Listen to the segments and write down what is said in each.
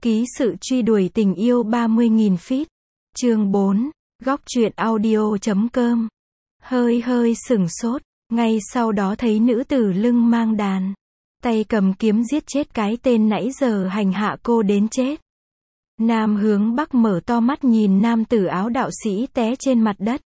Ký sự truy đuổi tình yêu 30.000 feet. Chương 4. Góc truyện audio.com. Hơi sửng sốt, ngay sau đó thấy nữ tử lưng mang đàn, tay cầm kiếm giết chết cái tên nãy giờ hành hạ cô đến chết. Nam Hướng Bắc mở to mắt nhìn nam tử áo đạo sĩ té trên mặt đất.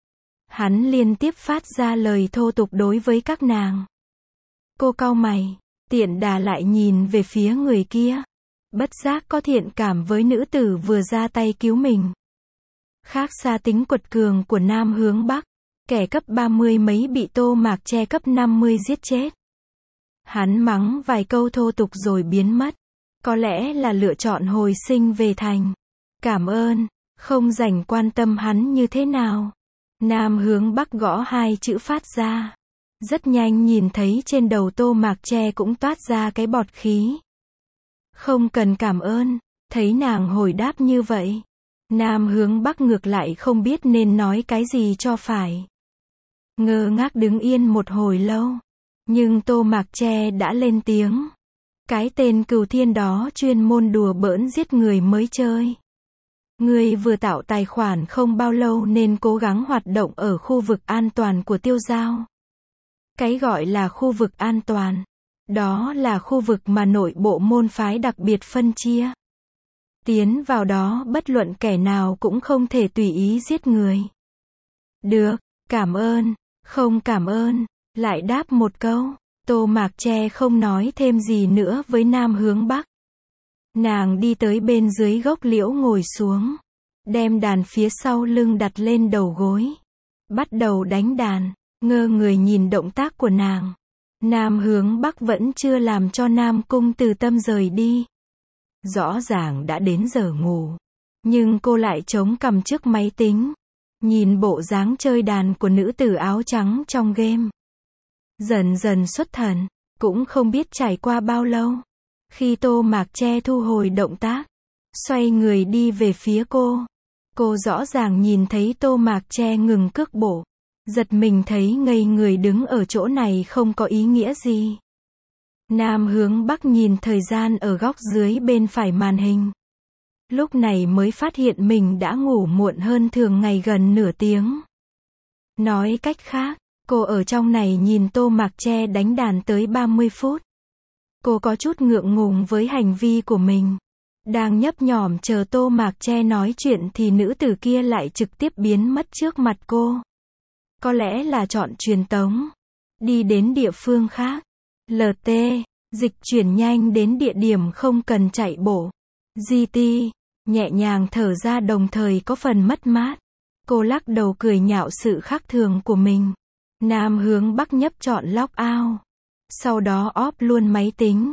Hắn liên tiếp phát ra lời thô tục đối với các nàng. Cô cau mày, tiện đà lại nhìn về phía người kia. Bất giác có thiện cảm với nữ tử vừa ra tay cứu mình. Khác xa tính quật cường của Nam Hướng Bắc, kẻ cấp 30 mấy bị Tô Mạc Che cấp 50 giết chết. Hắn mắng vài câu thô tục rồi biến mất. Có lẽ là lựa chọn hồi sinh về thành. Cảm ơn, không rảnh quan tâm hắn như thế nào. Nam Hướng Bắc gõ hai chữ phát ra. Rất nhanh nhìn thấy trên đầu Tô Mạc Che cũng toát ra cái bọt khí. Không cần cảm ơn, thấy nàng hồi đáp như vậy. Nam Hướng Bắc ngược lại không biết nên nói cái gì cho phải. Ngơ ngác đứng yên một hồi lâu. Nhưng Tô Mạc Che đã lên tiếng. Cái tên Cừu Thiên đó chuyên môn đùa bỡn giết người mới chơi. Ngươi vừa tạo tài khoản không bao lâu nên cố gắng hoạt động ở khu vực an toàn của Tiêu Giao. Cái gọi là khu vực an toàn, đó là khu vực mà nội bộ môn phái đặc biệt phân chia. Tiến vào đó bất luận kẻ nào cũng không thể tùy ý giết người. Được, cảm ơn, không cảm ơn, lại đáp một câu. Tô Mạc Che không nói thêm gì nữa với Nam Hướng Bắc. Nàng đi tới bên dưới gốc liễu ngồi xuống, đem đàn phía sau lưng đặt lên đầu gối, bắt đầu đánh đàn, ngơ người nhìn động tác của nàng. Nam Hướng Bắc vẫn chưa làm cho Nam Cung Từ Tâm rời đi. Rõ ràng đã đến giờ ngủ, nhưng cô lại chống cằm trước máy tính, nhìn bộ dáng chơi đàn của nữ tử áo trắng trong game. Dần dần xuất thần, cũng không biết trải qua bao lâu. Khi Tô Mạc Che thu hồi động tác, xoay người đi về phía cô rõ ràng nhìn thấy Tô Mạc Che ngừng cước bộ. Giật mình thấy ngây người đứng ở chỗ này không có ý nghĩa gì. Nam Hướng Bắc nhìn thời gian ở góc dưới bên phải màn hình. Lúc này mới phát hiện mình đã ngủ muộn hơn thường ngày gần nửa tiếng. Nói cách khác, cô ở trong này nhìn Tô Mạc Che đánh đàn tới 30 phút. Cô có chút ngượng ngùng với hành vi của mình. Đang nhấp nhổm chờ Tô Mạc Che nói chuyện thì nữ tử kia lại trực tiếp biến mất trước mặt cô. Có lẽ là chọn truyền tống, đi đến địa phương khác. LT, dịch chuyển nhanh đến địa điểm không cần chạy bộ. GT, nhẹ nhàng thở ra đồng thời có phần mất mát. Cô lắc đầu cười nhạo sự khác thường của mình. Nam Hướng Bắc nhấp chọn log out. Sau đó off luôn máy tính.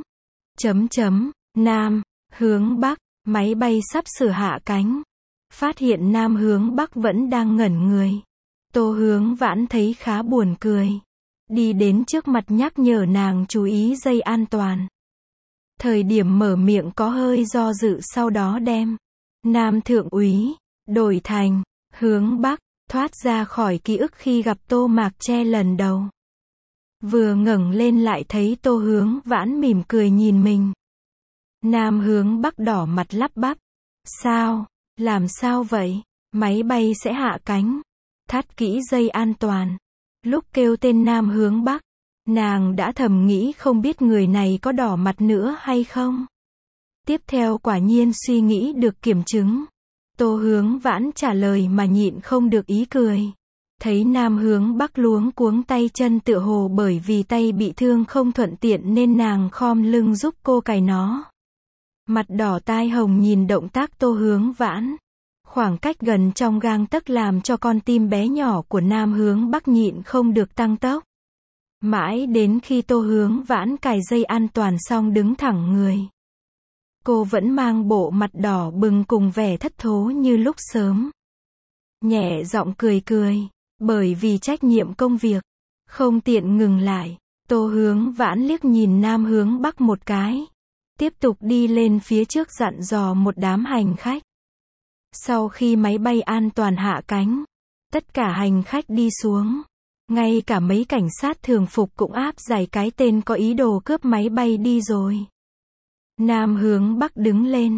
Nam Hướng Bắc, máy bay sắp sửa hạ cánh. Phát hiện Nam Hướng Bắc vẫn đang ngẩn người. Tô Hướng Vãn thấy khá buồn cười. Đi đến trước mặt nhắc nhở nàng chú ý dây an toàn. Thời điểm mở miệng có hơi do dự sau đó đem Nam Thượng úy đổi thành Hướng Bắc, thoát ra khỏi ký ức khi gặp Tô Mạc Che lần đầu. Vừa ngẩng lên lại thấy Tô Hướng Vãn mỉm cười nhìn mình. Nam Hướng Bắc đỏ mặt lắp bắp. Sao? Làm sao vậy? Máy bay sẽ hạ cánh. Thắt kỹ dây an toàn. Lúc kêu tên Nam Hướng Bắc, nàng đã thầm nghĩ không biết người này có đỏ mặt nữa hay không. Tiếp theo quả nhiên suy nghĩ được kiểm chứng. Tô Hướng Vãn trả lời mà nhịn không được ý cười. Thấy Nam Hướng Bắc luống cuống tay chân tựa hồ bởi vì tay bị thương không thuận tiện nên nàng khom lưng giúp cô cài nó. Mặt đỏ tai hồng nhìn động tác Tô Hướng Vãn. Khoảng cách gần trong gang tấc làm cho con tim bé nhỏ của Nam Hướng Bắc nhịn không được tăng tốc. Mãi đến khi Tô Hướng Vãn cài dây an toàn xong đứng thẳng người. Cô vẫn mang bộ mặt đỏ bừng cùng vẻ thất thố như lúc sớm. Nhẹ giọng cười, bởi vì trách nhiệm công việc, không tiện ngừng lại. Tô Hướng Vãn liếc nhìn Nam Hướng Bắc một cái. Tiếp tục đi lên phía trước dặn dò một đám hành khách. Sau khi máy bay an toàn hạ cánh, tất cả hành khách đi xuống. Ngay cả mấy cảnh sát thường phục cũng áp giải cái tên có ý đồ cướp máy bay đi rồi. Nam Hướng Bắc đứng lên,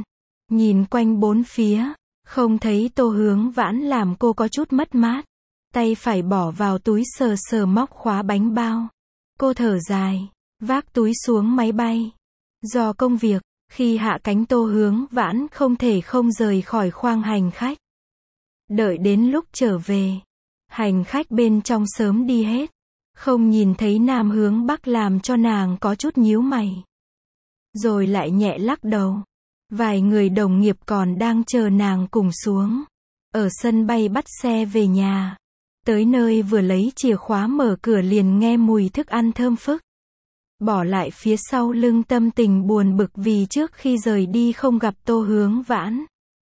Nhìn quanh bốn phía, không thấy Tô Hướng Vãn làm cô có chút mất mát. Tay phải bỏ vào túi sờ sờ móc khóa bánh bao. Cô thở dài, vác túi xuống máy bay. Do công việc, khi hạ cánh Tô Hướng Vãn không thể không rời khỏi khoang hành khách. Đợi đến lúc trở về, hành khách bên trong sớm đi hết. Không nhìn thấy Nam Hướng Bắc làm cho nàng có chút nhíu mày. Rồi lại nhẹ lắc đầu. Vài người đồng nghiệp còn đang chờ nàng cùng xuống. Ở sân bay bắt xe về nhà. Tới nơi vừa lấy chìa khóa mở cửa liền nghe mùi thức ăn thơm phức. Bỏ lại phía sau lưng tâm tình buồn bực vì trước khi rời đi không gặp Tô Hướng Vãn.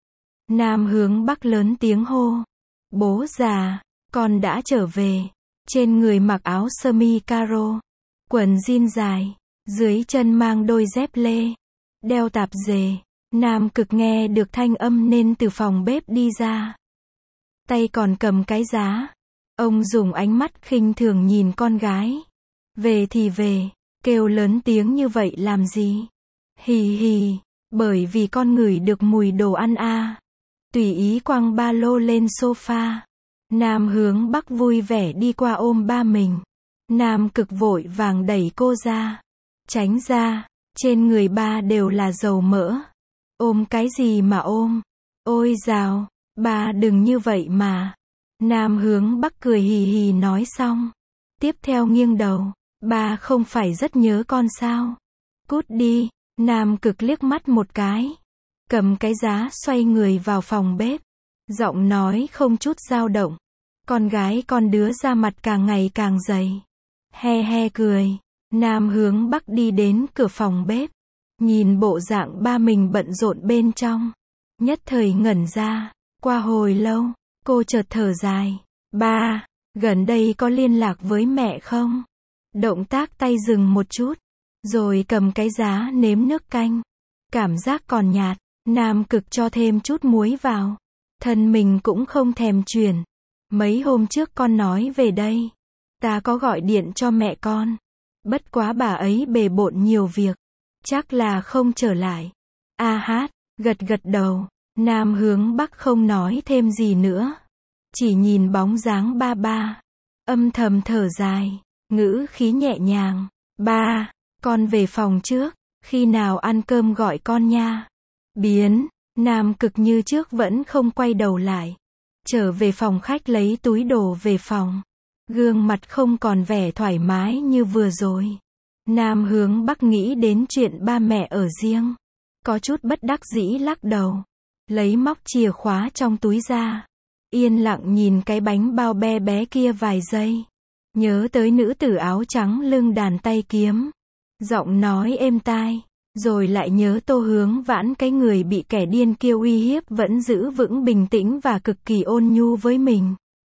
Nam Hướng Bắc lớn tiếng hô. Bố già, con đã trở về. Trên người mặc áo sơ mi caro, quần jean dài, dưới chân mang đôi dép lê, đeo tạp dề. Nam Cực nghe được thanh âm nên từ phòng bếp đi ra. Tay còn cầm cái giá. Ông dùng ánh mắt khinh thường nhìn con gái. Về thì về, kêu lớn tiếng như vậy làm gì? Hì hì, bởi vì con ngửi được mùi đồ ăn à. Tùy ý quăng ba lô lên sofa. Nam Hướng Bắc vui vẻ đi qua ôm ba mình. Nam Cực vội vàng đẩy cô ra. Tránh ra, trên người ba đều là dầu mỡ. Ôm cái gì mà ôm? Ôi dào, ba đừng như vậy mà. Nam Hướng Bắc cười hì hì nói xong. Tiếp theo nghiêng đầu. Ba không phải rất nhớ con sao? Cút đi. Nam Cực liếc mắt một cái. Cầm cái giá xoay người vào phòng bếp. Giọng nói không chút dao động. Con gái con đứa ra mặt càng ngày càng dày. He he cười. Nam Hướng Bắc đi đến cửa phòng bếp. Nhìn bộ dạng ba mình bận rộn bên trong. Nhất thời ngẩn ra. Qua hồi lâu, cô chợt thở dài. Ba, gần đây có liên lạc với mẹ không? Động tác tay dừng một chút. Rồi cầm cái giá nếm nước canh. Cảm giác còn nhạt. Nam Cực cho thêm chút muối vào. Thân mình cũng không thèm chuyển. Mấy hôm trước con nói về đây. Ta có gọi điện cho mẹ con. Bất quá bà ấy bề bộn nhiều việc. Chắc là không trở lại. A hát, gật gật đầu. Nam Hướng Bắc không nói thêm gì nữa. Chỉ nhìn bóng dáng ba ba. Âm thầm thở dài. Ngữ khí nhẹ nhàng. Ba, con về phòng trước. Khi nào ăn cơm gọi con nha. Biến. Nam Cực như trước vẫn không quay đầu lại. Trở về phòng khách lấy túi đồ về phòng. Gương mặt không còn vẻ thoải mái như vừa rồi. Nam Hướng Bắc nghĩ đến chuyện ba mẹ ở riêng. Có chút bất đắc dĩ lắc đầu. Lấy móc chìa khóa trong túi ra. Yên lặng nhìn cái bánh bao be bé kia vài giây. Nhớ tới nữ tử áo trắng lưng đàn tay kiếm. Giọng nói êm tai. Rồi lại nhớ Tô Hướng Vãn cái người bị kẻ điên kia uy hiếp vẫn giữ vững bình tĩnh và cực kỳ ôn nhu với mình.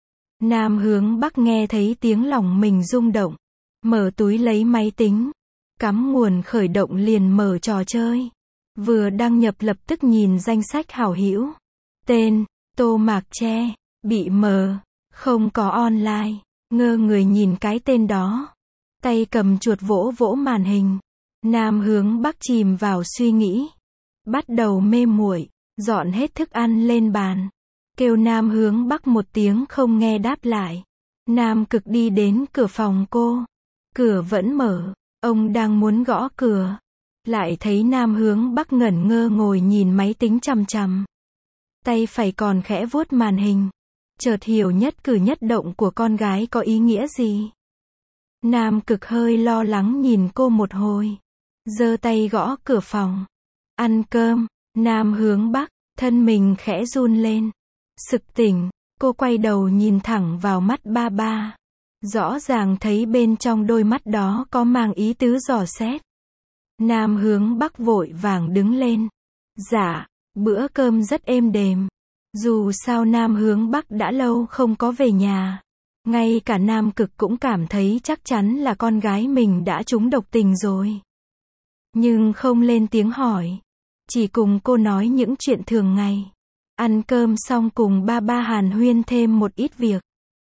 Nam Hướng Bắc nghe thấy tiếng lòng mình rung động. Mở túi lấy máy tính. Cắm nguồn khởi động liền mở trò chơi. Vừa đăng nhập lập tức nhìn danh sách hảo hữu. Tên, Tô Mạc Tre, bị mờ, không có online. Ngơ người nhìn cái tên đó. Tay cầm chuột vỗ vỗ màn hình. Nam Hướng Bắc chìm vào suy nghĩ. Bắt đầu mê muội, dọn hết thức ăn lên bàn. Kêu Nam Hướng Bắc một tiếng không nghe đáp lại. Nam Cực đi đến cửa phòng cô. Cửa vẫn mở, ông đang muốn gõ cửa. Lại thấy Nam Hướng Bắc ngẩn ngơ ngồi nhìn máy tính chằm chằm. Tay phải còn khẽ vuốt màn hình. Chợt hiểu nhất cử nhất động của con gái có ý nghĩa gì. Nam Cực hơi lo lắng nhìn cô một hồi. Giơ tay gõ cửa phòng. Ăn cơm. Nam Hướng Bắc, thân mình khẽ run lên. Sực tỉnh, cô quay đầu nhìn thẳng vào mắt ba ba. Rõ ràng thấy bên trong đôi mắt đó có mang ý tứ dò xét. Nam Hướng Bắc vội vàng đứng lên. Dạ, bữa cơm rất êm đềm. Dù sao Nam Hướng Bắc đã lâu không có về nhà. Ngay cả Nam Cực cũng cảm thấy chắc chắn là con gái mình đã trúng độc tình rồi. Nhưng không lên tiếng hỏi. Chỉ cùng cô nói những chuyện thường ngày. Ăn cơm xong cùng ba ba hàn huyên thêm một ít việc.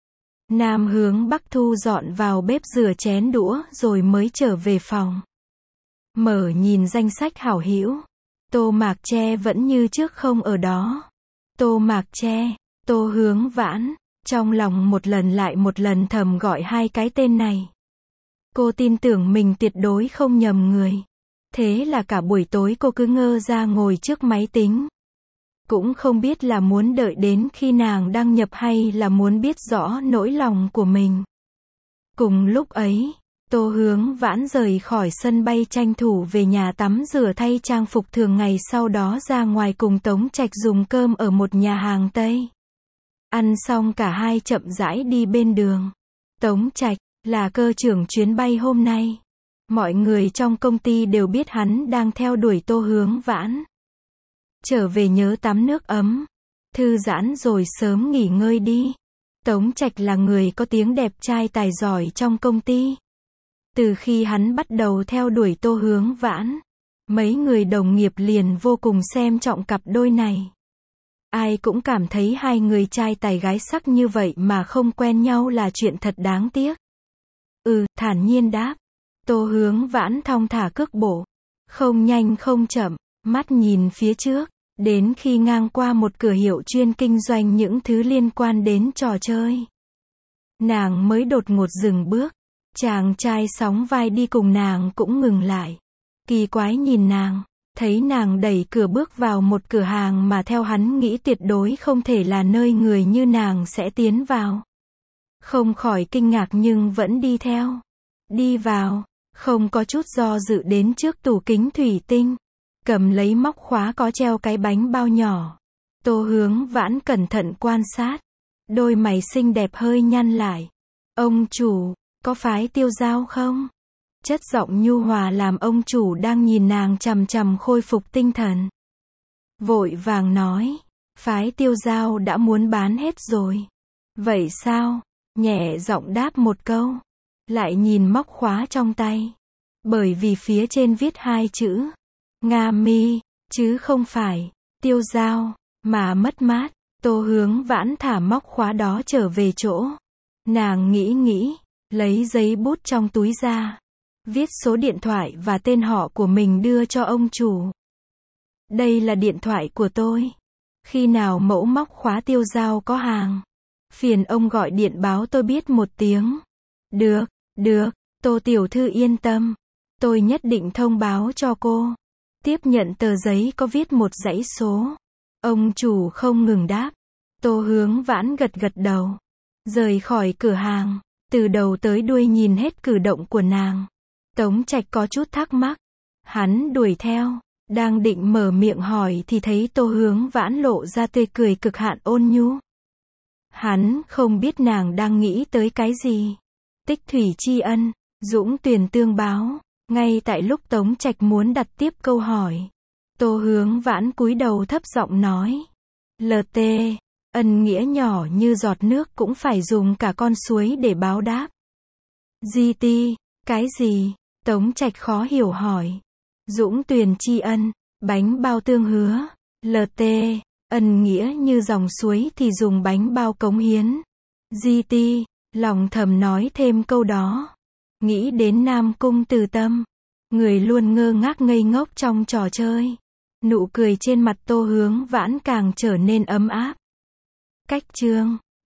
Nam Hướng Bắc thu dọn vào bếp rửa chén đũa rồi mới trở về phòng. Mở nhìn danh sách hảo hữu. Tô Mạc Tre vẫn như trước không ở đó. Tô Mạc Tre, Tô Hướng Vãn, trong lòng một lần lại một lần thầm gọi hai cái tên này. Cô tin tưởng mình tuyệt đối không nhầm người. Thế là cả buổi tối cô cứ ngơ ra ngồi trước máy tính. Cũng không biết là muốn đợi đến khi nàng đăng nhập hay là muốn biết rõ nỗi lòng của mình. Cùng lúc ấy, Tô Hướng Vãn rời khỏi sân bay tranh thủ về nhà tắm rửa thay trang phục thường ngày, sau đó ra ngoài cùng Tống Trạch dùng cơm ở một nhà hàng Tây. Ăn xong cả hai chậm rãi đi bên đường. Tống Trạch là cơ trưởng chuyến bay hôm nay. Mọi người trong công ty đều biết hắn đang theo đuổi Tô Hướng Vãn. Trở về nhớ tắm nước ấm, thư giãn rồi sớm nghỉ ngơi đi. Tống Trạch là người có tiếng đẹp trai tài giỏi trong công ty. Từ khi hắn bắt đầu theo đuổi Tô Hướng Vãn, mấy người đồng nghiệp liền vô cùng xem trọng cặp đôi này. Ai cũng cảm thấy hai người trai tài gái sắc như vậy mà không quen nhau là chuyện thật đáng tiếc. Thản nhiên đáp. Tô Hướng Vãn thong thả cước bộ, không nhanh không chậm, mắt nhìn phía trước, đến khi ngang qua một cửa hiệu chuyên kinh doanh những thứ liên quan đến trò chơi. Nàng mới đột ngột dừng bước, chàng trai sóng vai đi cùng nàng cũng ngừng lại. Kỳ quái nhìn nàng, thấy nàng đẩy cửa bước vào một cửa hàng mà theo hắn nghĩ tuyệt đối không thể là nơi người như nàng sẽ tiến vào. Không khỏi kinh ngạc nhưng vẫn đi theo. Đi vào, không có chút do dự đến trước tủ kính thủy tinh, cầm lấy móc khóa có treo cái bánh bao nhỏ. Tô Hướng Vãn cẩn thận quan sát, đôi mày xinh đẹp hơi nhăn lại. Ông chủ, có phái tiêu dao không? Chất giọng nhu hòa làm ông chủ đang nhìn nàng chằm chằm khôi phục tinh thần. Vội vàng nói, phái tiêu dao đã muốn bán hết rồi. Vậy sao? Nhẹ giọng đáp một câu, lại nhìn móc khóa trong tay. Bởi vì phía trên viết hai chữ Nga Mi, chứ không phải tiêu dao, mà mất mát. Tô Hướng Vãn thả móc khóa đó trở về chỗ. Nàng nghĩ, lấy giấy bút trong túi ra, viết số điện thoại và tên họ của mình đưa cho ông chủ. Đây là điện thoại của tôi. Khi nào mẫu móc khóa tiêu dao có hàng, phiền ông gọi điện báo tôi biết một tiếng. Được, Tô tiểu thư yên tâm. Tôi nhất định thông báo cho cô. Tiếp nhận tờ giấy có viết một dãy số. Ông chủ không ngừng đáp. Tô Hướng Vãn gật đầu. Rời khỏi cửa hàng, từ đầu tới đuôi nhìn hết cử động của nàng. Tống Trạch có chút thắc mắc. Hắn đuổi theo, đang định mở miệng hỏi thì thấy Tô Hướng Vãn lộ ra tươi cười cực hạn ôn nhu. Hắn không biết nàng đang nghĩ tới cái gì. Tích thủy tri ân, dũng tuyền tương báo. Ngay tại lúc Tống Trạch muốn đặt tiếp câu hỏi, Tô Hướng Vãn cúi đầu thấp giọng nói. LT, ân nghĩa nhỏ như giọt nước cũng phải dùng cả con suối để báo đáp. GT, cái gì? Tống Trạch khó hiểu hỏi. Dũng tuyền tri ân, bánh bao tương hứa. LT, ân nghĩa như dòng suối thì dùng bánh bao cống hiến. GT, lòng thầm nói thêm câu đó. Nghĩ đến Nam Cung Từ Tâm, người luôn ngơ ngác ngây ngốc trong trò chơi. Nụ cười trên mặt Tô Hướng Vãn càng trở nên ấm áp. Cách chương